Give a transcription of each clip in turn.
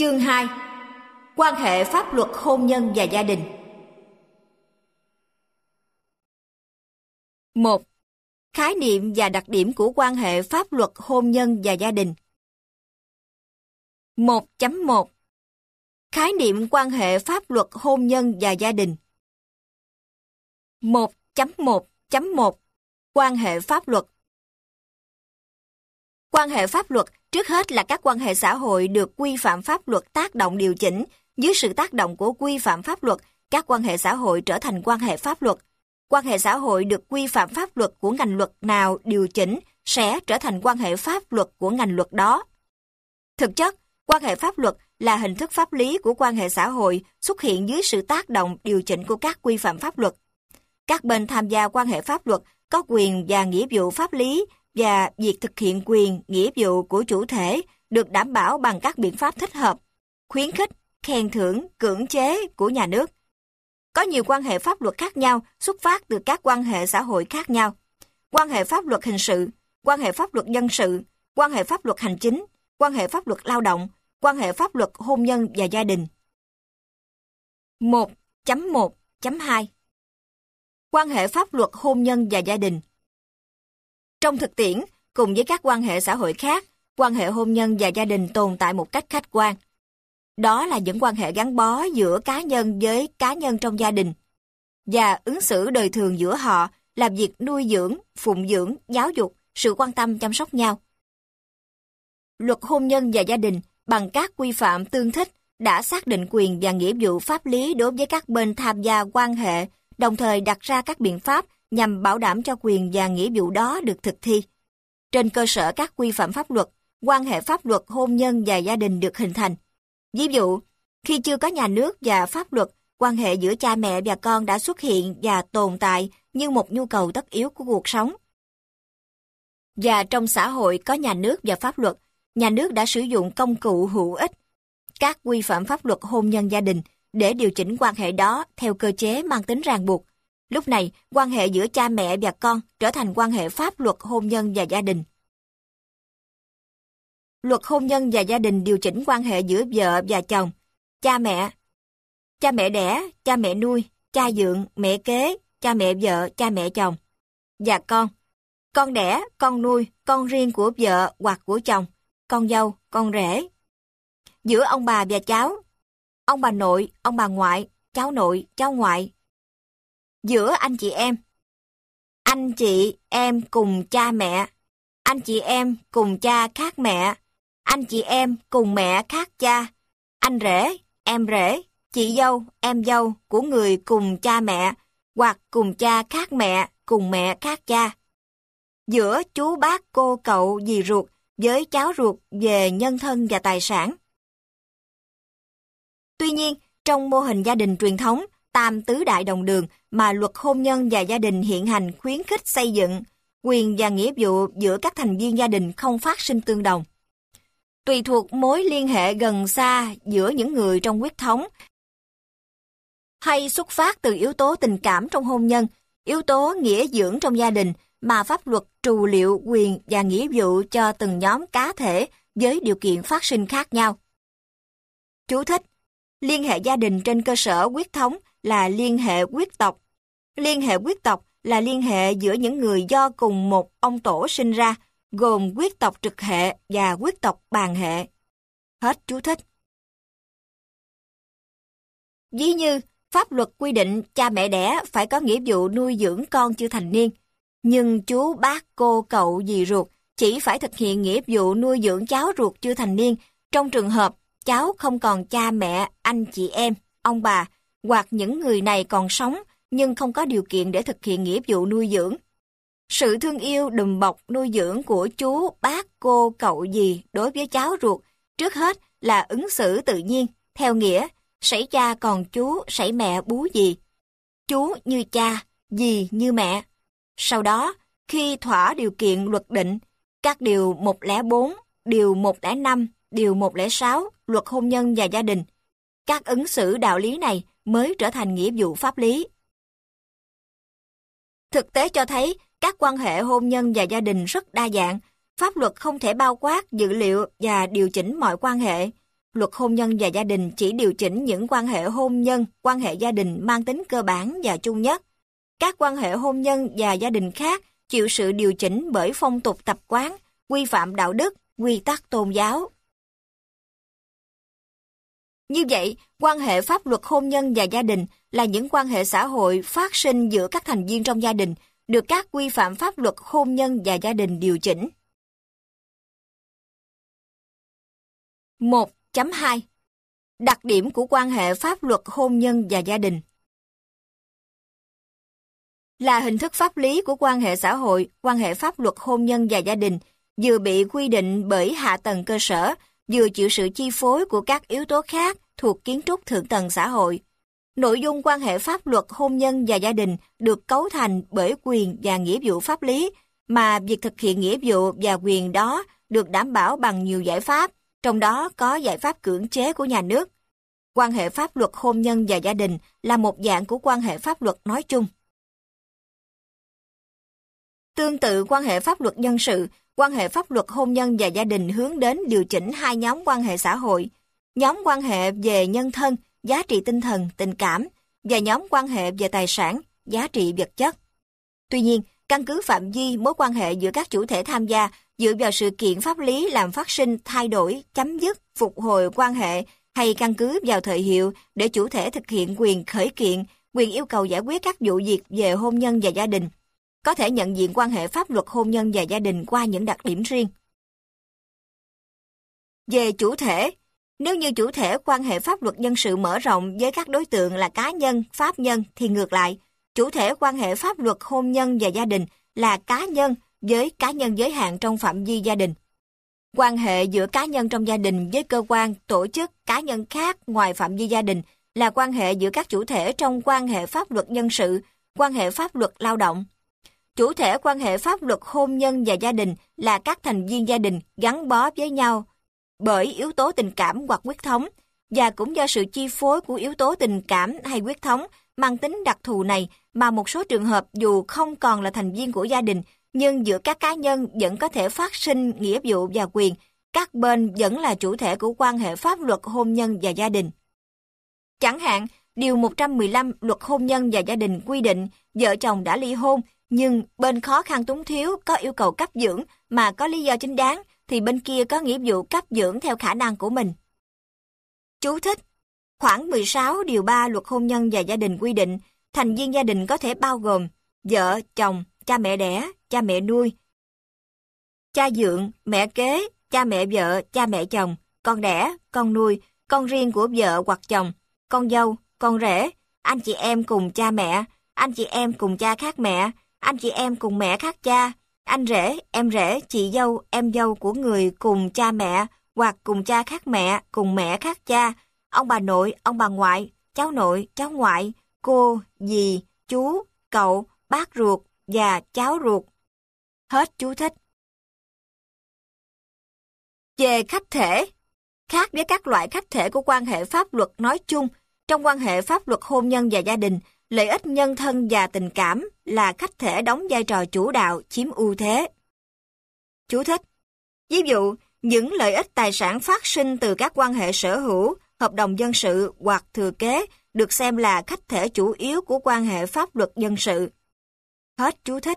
Chương 2. Quan hệ pháp luật hôn nhân và gia đình. 1. Khái niệm và đặc điểm của quan hệ pháp luật hôn nhân và gia đình. 1.1. Khái niệm quan hệ pháp luật hôn nhân và gia đình. 1.1.1. Quan hệ pháp luật. Quan hệ pháp luật trước hết là các quan hệ xã hội được quy phạm pháp luật tác động điều chỉnh. Dưới sự tác động của quy phạm pháp luật, các quan hệ xã hội trở thành quan hệ pháp luật. Quan hệ xã hội được quy phạm pháp luật của ngành luật nào điều chỉnh sẽ trở thành quan hệ pháp luật của ngành luật đó. Thực chất, quan hệ pháp luật là hình thức pháp lý của quan hệ xã hội xuất hiện dưới sự tác động điều chỉnh của các quy phạm pháp luật. Các bên tham gia quan hệ pháp luật có quyền và nghĩa vụ pháp lý và việc thực hiện quyền, nghĩa vụ của chủ thể được đảm bảo bằng các biện pháp thích hợp, khuyến khích, khen thưởng, cưỡng chế của nhà nước. Có nhiều quan hệ pháp luật khác nhau xuất phát từ các quan hệ xã hội khác nhau. Quan hệ pháp luật hình sự, quan hệ pháp luật dân sự, quan hệ pháp luật hành chính, quan hệ pháp luật lao động, quan hệ pháp luật hôn nhân và gia đình. 1.1.2. Quan hệ pháp luật hôn nhân và gia đình. Trong thực tiễn, cùng với các quan hệ xã hội khác, quan hệ hôn nhân và gia đình tồn tại một cách khách quan. Đó là những quan hệ gắn bó giữa cá nhân với cá nhân trong gia đình, và ứng xử đời thường giữa họ là việc nuôi dưỡng, phụng dưỡng, giáo dục, sự quan tâm chăm sóc nhau. Luật hôn nhân và gia đình bằng các quy phạm tương thích đã xác định quyền và nghĩa vụ pháp lý đối với các bên tham gia quan hệ, đồng thời đặt ra các biện pháp nhằm bảo đảm cho quyền và nghĩa vụ đó được thực thi. Trên cơ sở các quy phạm pháp luật, quan hệ pháp luật hôn nhân và gia đình được hình thành. Ví dụ, khi chưa có nhà nước và pháp luật, quan hệ giữa cha mẹ và con đã xuất hiện và tồn tại như một nhu cầu tất yếu của cuộc sống. Và trong xã hội có nhà nước và pháp luật, nhà nước đã sử dụng công cụ hữu ích, các quy phạm pháp luật hôn nhân gia đình để điều chỉnh quan hệ đó theo cơ chế mang tính ràng buộc. Lúc này, quan hệ giữa cha mẹ và con trở thành quan hệ pháp luật hôn nhân và gia đình. Luật hôn nhân và gia đình điều chỉnh quan hệ giữa vợ và chồng, cha mẹ đẻ, cha mẹ nuôi, cha dượng, mẹ kế, cha mẹ vợ, cha mẹ chồng, và con đẻ, con nuôi, con riêng của vợ hoặc của chồng, con dâu, con rể. Giữa ông bà và cháu, ông bà nội, ông bà ngoại, cháu nội, cháu ngoại. Giữa anh chị em cùng cha mẹ, anh chị em cùng cha khác mẹ, anh chị em cùng mẹ khác cha, anh rể, em rể, chị dâu, em dâu của người cùng cha mẹ hoặc cùng cha khác mẹ, cùng mẹ khác cha. Giữa chú bác cô cậu dì ruột với cháu ruột về nhân thân và tài sản. Tuy nhiên, trong mô hình gia đình truyền thống, tam tứ đại đồng đường mà luật hôn nhân và gia đình hiện hành khuyến khích xây dựng, quyền và nghĩa vụ giữa các thành viên gia đình không phát sinh tương đồng. Tùy thuộc mối liên hệ gần xa giữa những người trong huyết thống hay xuất phát từ yếu tố tình cảm trong hôn nhân, yếu tố nghĩa dưỡng trong gia đình mà pháp luật trù liệu quyền và nghĩa vụ cho từng nhóm cá thể với điều kiện phát sinh khác nhau. Chú thích: liên hệ gia đình trên cơ sở huyết thống là liên hệ huyết tộc. Liên hệ huyết tộc là liên hệ giữa những người do cùng một ông tổ sinh ra, gồm huyết tộc trực hệ và huyết tộc bàn hệ. Hết chú thích. Ví như, pháp luật quy định cha mẹ đẻ phải có nghĩa vụ nuôi dưỡng con chưa thành niên, nhưng chú bác cô cậu dì ruột chỉ phải thực hiện nghĩa vụ nuôi dưỡng cháu ruột chưa thành niên trong trường hợp cháu không còn cha mẹ, anh chị em, ông bà, hoặc những người này còn sống nhưng không có điều kiện để thực hiện nghĩa vụ nuôi dưỡng. Sự thương yêu đùm bọc nuôi dưỡng của chú, bác, cô, cậu dì đối với cháu ruột trước hết là ứng xử tự nhiên, theo nghĩa sảy cha còn chú, sảy mẹ bú dì. Chú như cha, dì như mẹ. Sau đó, khi thỏa điều kiện luật định, các điều 104, điều 105, điều 106 luật hôn nhân và gia đình, các ứng xử đạo lý này mới trở thành nghĩa vụ pháp lý. Thực tế cho thấy, các quan hệ hôn nhân và gia đình rất đa dạng, pháp luật không thể bao quát dữ liệu và điều chỉnh mọi quan hệ. luật hôn nhân và gia đình chỉ điều chỉnh những quan hệ hôn nhân, quan hệ gia đình mang tính cơ bản và chung nhất. Các quan hệ hôn nhân và gia đình khác chịu sự điều chỉnh bởi phong tục tập quán, quy phạm đạo đức, quy tắc tôn giáo. Như vậy, quan hệ pháp luật hôn nhân và gia đình là những quan hệ xã hội phát sinh giữa các thành viên trong gia đình, được các quy phạm pháp luật hôn nhân và gia đình điều chỉnh. 1.2 Đặc điểm của quan hệ pháp luật hôn nhân và gia đình. Là hình thức pháp lý của quan hệ xã hội, quan hệ pháp luật hôn nhân và gia đình vừa bị quy định bởi hạ tầng cơ sở, vừa chịu sự chi phối của các yếu tố khác thuộc kiến trúc thượng tầng xã hội. Nội dung quan hệ pháp luật hôn nhân và gia đình được cấu thành bởi quyền và nghĩa vụ pháp lý, mà việc thực hiện nghĩa vụ và quyền đó được đảm bảo bằng nhiều giải pháp, trong đó có giải pháp cưỡng chế của nhà nước. Quan hệ pháp luật hôn nhân và gia đình là một dạng của quan hệ pháp luật nói chung. Tương tự quan hệ pháp luật dân sự, quan hệ pháp luật hôn nhân và gia đình hướng đến điều chỉnh hai nhóm quan hệ xã hội: nhóm quan hệ về nhân thân, giá trị tinh thần, tình cảm, và nhóm quan hệ về tài sản, giá trị vật chất. Tuy nhiên, căn cứ phạm vi mối quan hệ giữa các chủ thể tham gia dựa vào sự kiện pháp lý làm phát sinh, thay đổi, chấm dứt, phục hồi quan hệ, hay căn cứ vào thời hiệu để chủ thể thực hiện quyền khởi kiện, quyền yêu cầu giải quyết các vụ việc về hôn nhân và gia đình, có thể nhận diện quan hệ pháp luật hôn nhân và gia đình qua những đặc điểm riêng. Về chủ thể, nếu như chủ thể quan hệ pháp luật dân sự mở rộng với các đối tượng là cá nhân, pháp nhân, thì ngược lại, chủ thể quan hệ pháp luật hôn nhân và gia đình là cá nhân với cá nhân giới hạn trong phạm vi gia đình. Quan hệ giữa cá nhân trong gia đình với cơ quan, tổ chức, cá nhân khác ngoài phạm vi gia đình là quan hệ giữa các chủ thể trong quan hệ pháp luật dân sự, quan hệ pháp luật lao động. Chủ thể quan hệ pháp luật hôn nhân và gia đình là các thành viên gia đình gắn bó với nhau bởi yếu tố tình cảm hoặc huyết thống, và cũng do sự chi phối của yếu tố tình cảm hay huyết thống mang tính đặc thù này mà một số trường hợp dù không còn là thành viên của gia đình, nhưng giữa các cá nhân vẫn có thể phát sinh nghĩa vụ và quyền, các bên vẫn là chủ thể của quan hệ pháp luật hôn nhân và gia đình. Chẳng hạn, Điều 115 Luật Hôn nhân và Gia đình quy định vợ chồng đã ly hôn, nhưng bên khó khăn túng thiếu có yêu cầu cấp dưỡng mà có lý do chính đáng, thì bên kia có nghĩa vụ cấp dưỡng theo khả năng của mình. Chú thích: Khoản 16 Điều 3 Luật Hôn nhân và Gia đình quy định, thành viên gia đình có thể bao gồm vợ, chồng, cha mẹ đẻ, cha mẹ nuôi, cha dượng, mẹ kế, cha mẹ vợ, cha mẹ chồng, con đẻ, con nuôi, con riêng của vợ hoặc chồng, con dâu, con rể, anh chị em cùng cha mẹ, anh chị em cùng cha khác mẹ, anh chị em cùng mẹ khác cha, anh rể, em rể, chị dâu, em dâu của người cùng cha mẹ hoặc cùng cha khác mẹ, cùng mẹ khác cha, ông bà nội, ông bà ngoại, cháu nội, cháu ngoại, cô, dì, chú, cậu, bác ruột và cháu ruột. Hết chú thích. Về khách thể, khác với các loại khách thể của quan hệ pháp luật nói chung, trong quan hệ pháp luật hôn nhân và gia đình, lợi ích nhân thân và tình cảm là khách thể đóng vai trò chủ đạo, chiếm ưu thế. Chú thích: Ví dụ, những lợi ích tài sản phát sinh từ các quan hệ sở hữu, hợp đồng dân sự hoặc thừa kế được xem là khách thể chủ yếu của quan hệ pháp luật dân sự. Hết chú thích.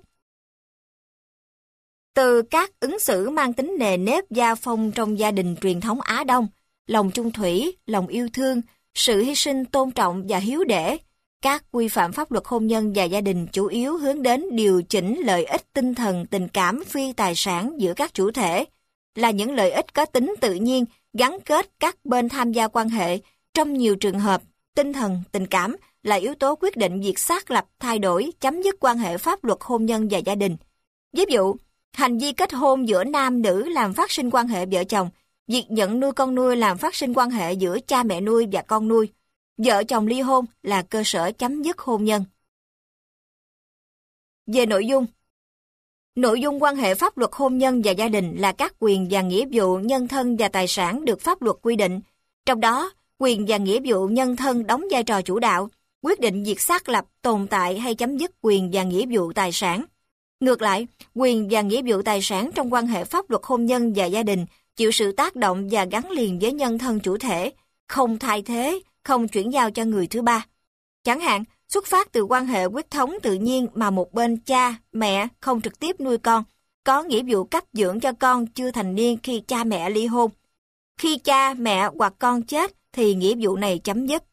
Từ các ứng xử mang tính nề nếp gia phong trong gia đình truyền thống Á Đông, lòng chung thủy, lòng yêu thương, sự hy sinh tôn trọng và hiếu để, các quy phạm pháp luật hôn nhân và gia đình chủ yếu hướng đến điều chỉnh lợi ích tinh thần, tình cảm, phi tài sản giữa các chủ thể, là những lợi ích có tính tự nhiên gắn kết các bên tham gia quan hệ. Trong nhiều trường hợp, tinh thần, tình cảm là yếu tố quyết định việc xác lập, thay đổi, chấm dứt quan hệ pháp luật hôn nhân và gia đình. Ví dụ, hành vi kết hôn giữa nam nữ làm phát sinh quan hệ vợ chồng, việc nhận nuôi con nuôi làm phát sinh quan hệ giữa cha mẹ nuôi và con nuôi. Vợ chồng ly hôn là cơ sở chấm dứt hôn nhân. Về nội dung quan hệ pháp luật hôn nhân và gia đình là các quyền và nghĩa vụ nhân thân và tài sản được pháp luật quy định. Trong đó, quyền và nghĩa vụ nhân thân đóng vai trò chủ đạo, quyết định việc xác lập, tồn tại hay chấm dứt quyền và nghĩa vụ tài sản. Ngược lại, quyền và nghĩa vụ tài sản trong quan hệ pháp luật hôn nhân và gia đình chịu sự tác động và gắn liền với nhân thân chủ thể, không thay thế, không chuyển giao cho người thứ ba. Chẳng hạn, xuất phát từ quan hệ huyết thống tự nhiên mà một bên cha, mẹ không trực tiếp nuôi con, có nghĩa vụ cấp dưỡng cho con chưa thành niên khi cha mẹ ly hôn. Khi cha, mẹ hoặc con chết thì nghĩa vụ này chấm dứt.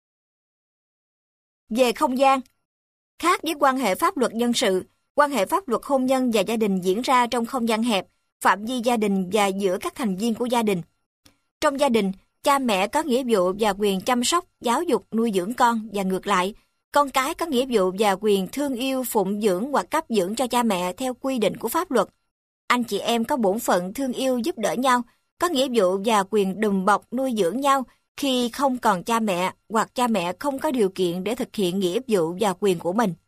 Về không gian, khác với quan hệ pháp luật dân sự, quan hệ pháp luật hôn nhân và gia đình diễn ra trong không gian hẹp, phạm vi gia đình và giữa các thành viên của gia đình. Trong gia đình, cha mẹ có nghĩa vụ và quyền chăm sóc, giáo dục, nuôi dưỡng con và ngược lại. Con cái có nghĩa vụ và quyền thương yêu, phụng dưỡng hoặc cấp dưỡng cho cha mẹ theo quy định của pháp luật. Anh chị em có bổn phận thương yêu giúp đỡ nhau, có nghĩa vụ và quyền đùm bọc nuôi dưỡng nhau khi không còn cha mẹ hoặc cha mẹ không có điều kiện để thực hiện nghĩa vụ và quyền của mình.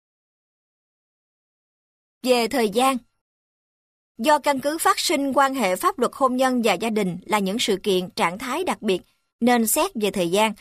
Về thời gian, do căn cứ phát sinh quan hệ pháp luật hôn nhân và gia đình là những sự kiện trạng thái đặc biệt, nên xét về thời gian.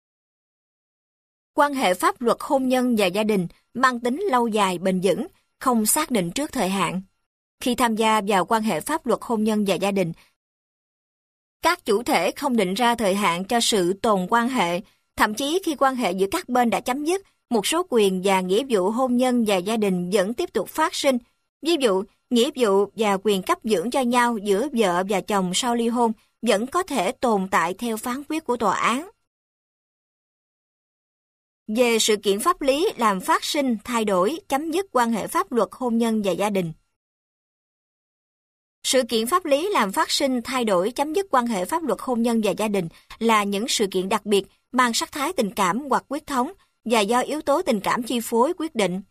Quan hệ pháp luật hôn nhân và gia đình mang tính lâu dài bền vững, không xác định trước thời hạn. Khi tham gia vào quan hệ pháp luật hôn nhân và gia đình, các chủ thể không định ra thời hạn cho sự tồn quan hệ, thậm chí khi quan hệ giữa các bên đã chấm dứt, một số quyền và nghĩa vụ hôn nhân và gia đình vẫn tiếp tục phát sinh. Ví dụ, nghĩa vụ và quyền cấp dưỡng cho nhau giữa vợ và chồng sau ly hôn vẫn có thể tồn tại theo phán quyết của tòa án. Về sự kiện pháp lý làm phát sinh, thay đổi, chấm dứt quan hệ pháp luật hôn nhân và gia đình. Sự kiện pháp lý làm phát sinh, thay đổi, chấm dứt quan hệ pháp luật hôn nhân và gia đình là những sự kiện đặc biệt mang sắc thái tình cảm hoặc huyết thống và do yếu tố tình cảm chi phối quyết định.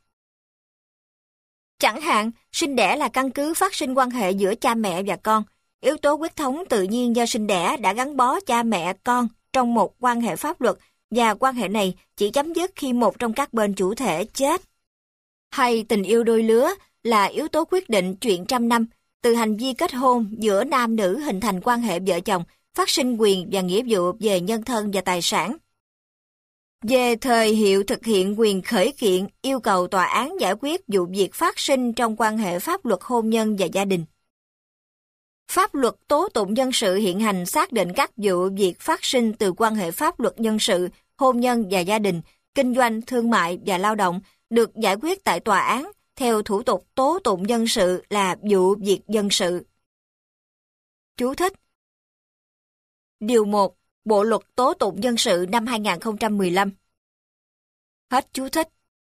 Chẳng hạn, sinh đẻ là căn cứ phát sinh quan hệ giữa cha mẹ và con. Yếu tố huyết thống tự nhiên do sinh đẻ đã gắn bó cha mẹ con trong một quan hệ pháp luật và quan hệ này chỉ chấm dứt khi một trong các bên chủ thể chết. Hay tình yêu đôi lứa là yếu tố quyết định chuyện trăm năm, từ hành vi kết hôn giữa nam nữ hình thành quan hệ vợ chồng, phát sinh quyền và nghĩa vụ về nhân thân và tài sản. Về thời hiệu thực hiện quyền khởi kiện, yêu cầu tòa án giải quyết vụ việc phát sinh trong quan hệ pháp luật hôn nhân và gia đình. Pháp luật tố tụng dân sự hiện hành xác định các vụ việc phát sinh từ quan hệ pháp luật dân sự, hôn nhân và gia đình, kinh doanh, thương mại và lao động được giải quyết tại tòa án theo thủ tục tố tụng dân sự là vụ việc dân sự. Chú thích: Điều 1. Bộ luật tố tụng dân sự năm 2015. Hết chú thích.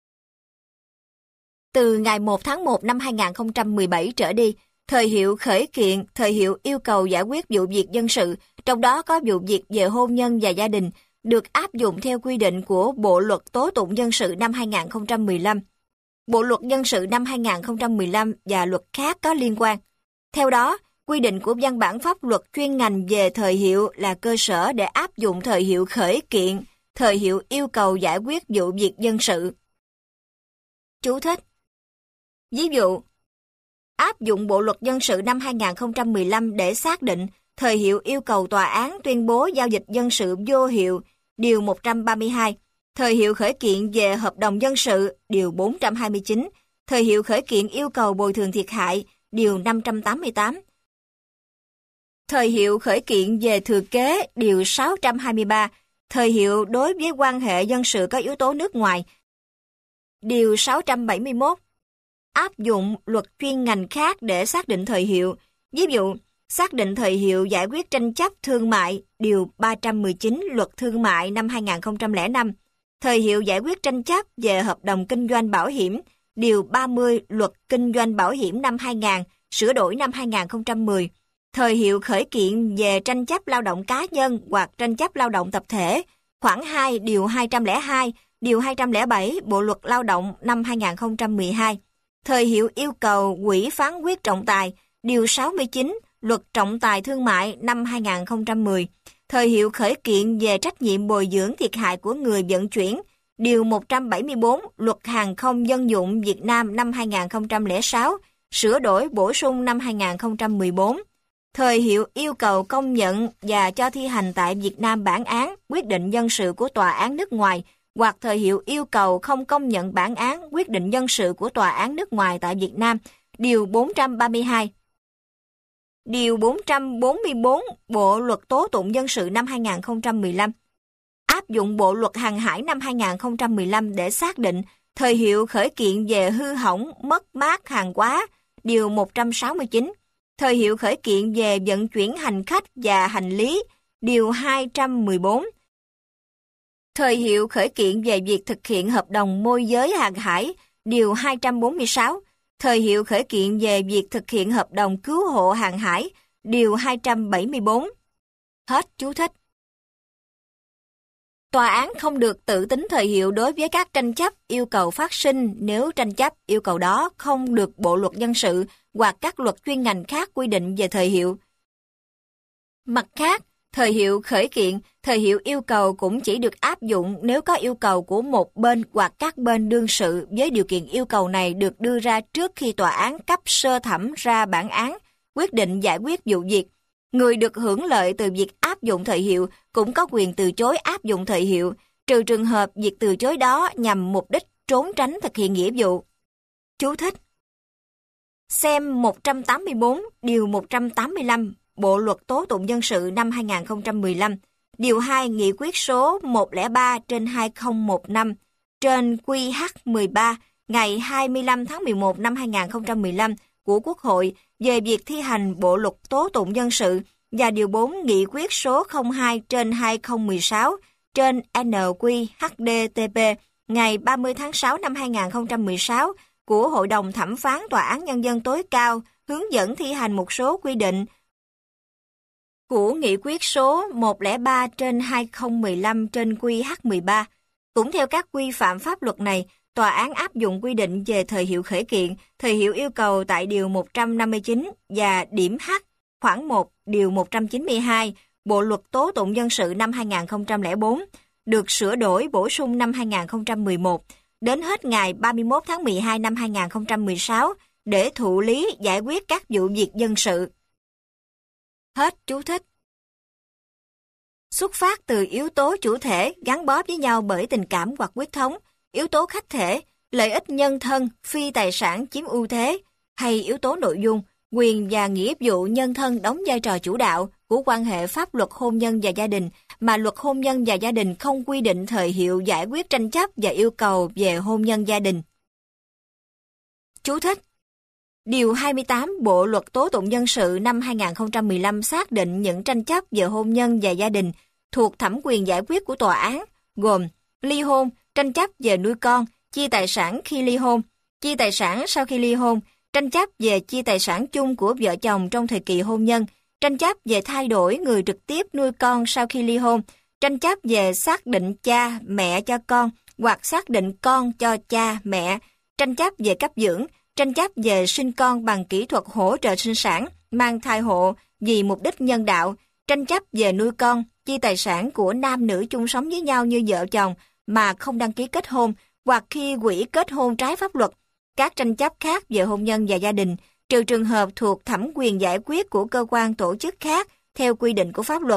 Từ ngày 1 tháng 1 năm 2017 trở đi, thời hiệu khởi kiện, thời hiệu yêu cầu giải quyết vụ việc dân sự, trong đó có vụ việc về hôn nhân và gia đình, được áp dụng theo quy định của Bộ luật tố tụng dân sự năm 2015, Bộ luật dân sự năm 2015 và luật khác có liên quan. Theo đó, quy định của văn bản pháp luật chuyên ngành về thời hiệu là cơ sở để áp dụng thời hiệu khởi kiện, thời hiệu yêu cầu giải quyết vụ việc dân sự. Chú thích: Ví dụ, áp dụng Bộ luật dân sự năm 2015 để xác định thời hiệu yêu cầu tòa án tuyên bố giao dịch dân sự vô hiệu, Điều 132, thời hiệu khởi kiện về hợp đồng dân sự, Điều 429, thời hiệu khởi kiện yêu cầu bồi thường thiệt hại, Điều 588, thời hiệu khởi kiện về thừa kế, Điều 623, thời hiệu đối với quan hệ dân sự có yếu tố nước ngoài, Điều 671, áp dụng luật chuyên ngành khác để xác định thời hiệu. Ví dụ, xác định thời hiệu giải quyết tranh chấp thương mại, Điều 319 Luật Thương mại năm 2005, thời hiệu giải quyết tranh chấp về hợp đồng kinh doanh bảo hiểm, Điều 30 Luật Kinh doanh bảo hiểm năm 2000, sửa đổi năm 2010, thời hiệu khởi kiện về tranh chấp lao động cá nhân hoặc tranh chấp lao động tập thể, khoản 2 Điều 202, Điều 207 Bộ Luật Lao động năm 2012, thời hiệu yêu cầu quỹ phán quyết trọng tài, Điều 69 Luật Trọng tài Thương mại năm 2010, thời hiệu khởi kiện về trách nhiệm bồi dưỡng thiệt hại của người vận chuyển, Điều 174 Luật Hàng không dân dụng Việt Nam năm 2006, sửa đổi bổ sung năm 2014, thời hiệu yêu cầu công nhận và cho thi hành tại Việt Nam bản án, quyết định dân sự của tòa án nước ngoài, hoặc thời hiệu yêu cầu không công nhận bản án, quyết định dân sự của tòa án nước ngoài tại Việt Nam, Điều 432. Điều 444 Bộ Luật Tố tụng dân sự năm 2015. Áp dụng Bộ Luật Hàng hải năm 2015 để xác định thời hiệu khởi kiện về hư hỏng, mất mát hàng hóa, Điều 169. Thời hiệu khởi kiện về vận chuyển hành khách và hành lý, Điều 214. Thời hiệu khởi kiện về việc thực hiện hợp đồng môi giới hàng hải, Điều 246. Thời hiệu khởi kiện về việc thực hiện hợp đồng cứu hộ hàng hải, Điều 274. Hết chú thích. Tòa án không được tự tính thời hiệu đối với các tranh chấp yêu cầu phát sinh nếu tranh chấp yêu cầu đó không được Bộ Luật Dân sự hoặc các luật chuyên ngành khác quy định về thời hiệu. Mặt khác, thời hiệu khởi kiện, thời hiệu yêu cầu cũng chỉ được áp dụng nếu có yêu cầu của một bên hoặc các bên đương sự với điều kiện yêu cầu này được đưa ra trước khi tòa án cấp sơ thẩm ra bản án, quyết định giải quyết vụ việc. Người được hưởng lợi từ việc áp dụng thời hiệu cũng có quyền từ chối áp dụng thời hiệu, trừ trường hợp việc từ chối đó nhằm mục đích trốn tránh thực hiện nghĩa vụ. Chú thích. Xem 184, Điều 185, Bộ Luật Tố tụng dân sự năm 2015, Điều 2 Nghị quyết số 103/2015 trên QH13 ngày 25 tháng 11 năm 2015 của Quốc hội về việc thi hành Bộ Luật Tố tụng dân sự và Điều 4 Nghị quyết số 02/2016 trên NQHDTP ngày 30 tháng 6 năm 2016 của Hội đồng Thẩm phán Tòa án Nhân dân tối cao hướng dẫn thi hành một số quy định của Nghị quyết số 103/2015 trên QH13. Cũng theo các quy phạm pháp luật này, tòa án áp dụng quy định về thời hiệu khởi kiện, thời hiệu yêu cầu tại Điều 159 và điểm H, khoản 1, Điều 192, Bộ Luật Tố tụng dân sự năm 2004, được sửa đổi bổ sung năm 2011, đến hết ngày 31 tháng 12 năm 2016 để thụ lý giải quyết các vụ việc dân sự. Hết chú thích. Xuất phát từ yếu tố chủ thể gắn bó với nhau bởi tình cảm hoặc huyết thống, yếu tố khách thể, lợi ích nhân thân, phi tài sản chiếm ưu thế, hay yếu tố nội dung, quyền và nghĩa vụ nhân thân đóng vai trò chủ đạo của quan hệ pháp luật hôn nhân và gia đình, mà luật hôn nhân và gia đình không quy định thời hiệu giải quyết tranh chấp và yêu cầu về hôn nhân gia đình. Chú thích. Điều 28 Bộ Luật Tố tụng dân sự năm 2015 xác định những tranh chấp về hôn nhân và gia đình thuộc thẩm quyền giải quyết của tòa án, gồm ly hôn, tranh chấp về nuôi con, chia tài sản khi ly hôn, chia tài sản sau khi ly hôn, tranh chấp về chia tài sản chung của vợ chồng trong thời kỳ hôn nhân, tranh chấp về thay đổi người trực tiếp nuôi con sau khi ly hôn, tranh chấp về xác định cha, mẹ cho con hoặc xác định con cho cha, mẹ, tranh chấp về cấp dưỡng, tranh chấp về sinh con bằng kỹ thuật hỗ trợ sinh sản, mang thai hộ vì mục đích nhân đạo, tranh chấp về nuôi con, chia tài sản của nam nữ chung sống với nhau như vợ chồng mà không đăng ký kết hôn hoặc khi hủy kết hôn trái pháp luật, các tranh chấp khác về hôn nhân và gia đình, trừ trường hợp thuộc thẩm quyền giải quyết của cơ quan tổ chức khác theo quy định của pháp luật.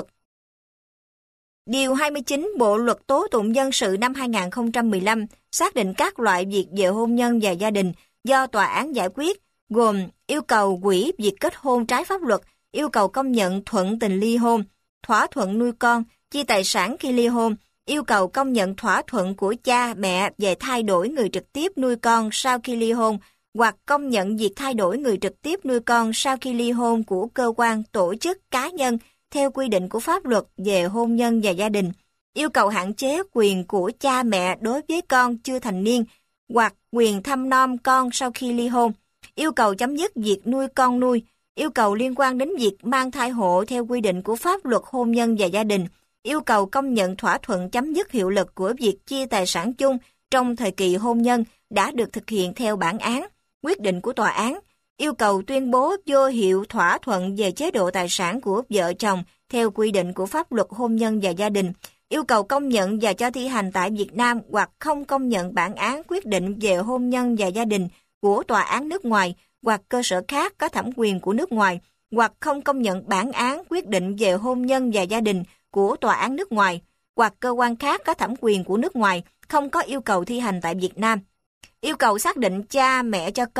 Điều 29 Bộ Luật Tố tụng dân sự năm 2015 xác định các loại việc về hôn nhân và gia đình do tòa án giải quyết, gồm yêu cầu hủy việc kết hôn trái pháp luật, yêu cầu công nhận thuận tình ly hôn, thỏa thuận nuôi con, chia tài sản khi ly hôn, yêu cầu công nhận thỏa thuận của cha, mẹ về thay đổi người trực tiếp nuôi con sau khi ly hôn, hoặc công nhận việc thay đổi người trực tiếp nuôi con sau khi ly hôn của cơ quan, tổ chức, cá nhân theo quy định của pháp luật về hôn nhân và gia đình, yêu cầu hạn chế quyền của cha mẹ đối với con chưa thành niên, hoặc quyền thăm nom con sau khi ly hôn, yêu cầu chấm dứt việc nuôi con nuôi, yêu cầu liên quan đến việc mang thai hộ theo quy định của pháp luật hôn nhân và gia đình, yêu cầu công nhận thỏa thuận chấm dứt hiệu lực của việc chia tài sản chung trong thời kỳ hôn nhân đã được thực hiện theo bản án, quyết định của tòa án, yêu cầu tuyên bố vô hiệu thỏa thuận về chế độ tài sản của vợ chồng theo quy định của pháp luật hôn nhân và gia đình, yêu cầu công nhận và cho thi hành tại Việt Nam hoặc không công nhận bản án quyết định về hôn nhân và gia đình của tòa án nước ngoài hoặc cơ sở khác có thẩm quyền của nước ngoài, hoặc không công nhận bản án quyết định về hôn nhân và gia đình của tòa án nước ngoài, hoặc cơ quan khác có thẩm quyền của nước ngoài không có yêu cầu thi hành tại Việt Nam. Yêu cầu xác định cha mẹ cho con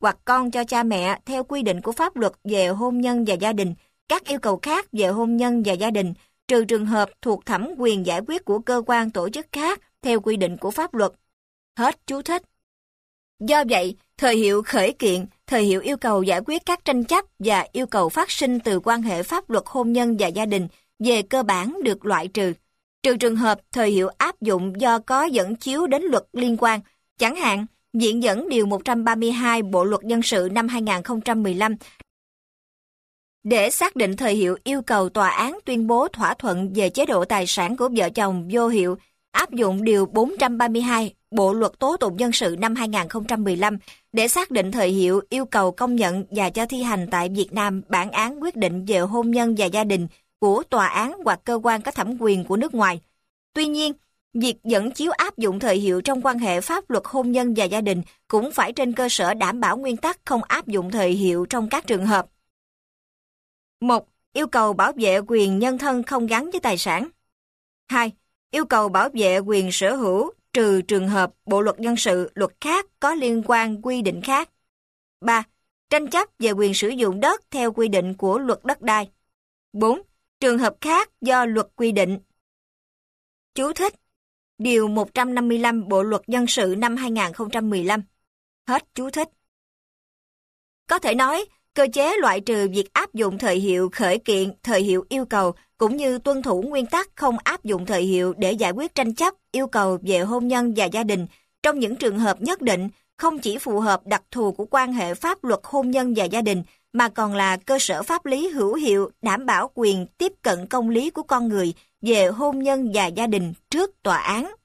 hoặc con cho cha mẹ theo quy định của pháp luật về hôn nhân và gia đình, các yêu cầu khác về hôn nhân và gia đình, trừ trường hợp thuộc thẩm quyền giải quyết của cơ quan tổ chức khác theo quy định của pháp luật. Hết chú thích. Do vậy, thời hiệu khởi kiện, thời hiệu yêu cầu giải quyết các tranh chấp và yêu cầu phát sinh từ quan hệ pháp luật hôn nhân và gia đình về cơ bản được loại trừ, trừ trường hợp thời hiệu áp dụng do có dẫn chiếu đến luật liên quan, chẳng hạn viện dẫn Điều 132 Bộ Luật Dân sự năm 2015 để xác định thời hiệu yêu cầu tòa án tuyên bố thỏa thuận về chế độ tài sản của vợ chồng vô hiệu, áp dụng Điều 432 Bộ Luật Tố tụng Dân sự năm 2015 để xác định thời hiệu yêu cầu công nhận và cho thi hành tại Việt Nam bản án quyết định về hôn nhân và gia đình của tòa án hoặc cơ quan có thẩm quyền của nước ngoài. Tuy nhiên, việc dẫn chiếu áp dụng thời hiệu trong quan hệ pháp luật hôn nhân và gia đình cũng phải trên cơ sở đảm bảo nguyên tắc không áp dụng thời hiệu trong các trường hợp. 1. Yêu cầu bảo vệ quyền nhân thân không gắn với tài sản. 2. Yêu cầu bảo vệ quyền sở hữu trừ trường hợp Bộ Luật Dân sự, luật khác có liên quan quy định khác. 3. Tranh chấp về quyền sử dụng đất theo quy định của luật đất đai. 4. Trường hợp khác do luật quy định. Chú thích. Điều 155 Bộ Luật Dân sự năm 2015. Hết chú thích. Có thể nói, cơ chế loại trừ việc áp dụng thời hiệu khởi kiện, thời hiệu yêu cầu, cũng như tuân thủ nguyên tắc không áp dụng thời hiệu để giải quyết tranh chấp, yêu cầu về hôn nhân và gia đình trong những trường hợp nhất định, không chỉ phù hợp đặc thù của quan hệ pháp luật hôn nhân và gia đình, mà còn là cơ sở pháp lý hữu hiệu đảm bảo quyền tiếp cận công lý của con người về hôn nhân và gia đình trước tòa án.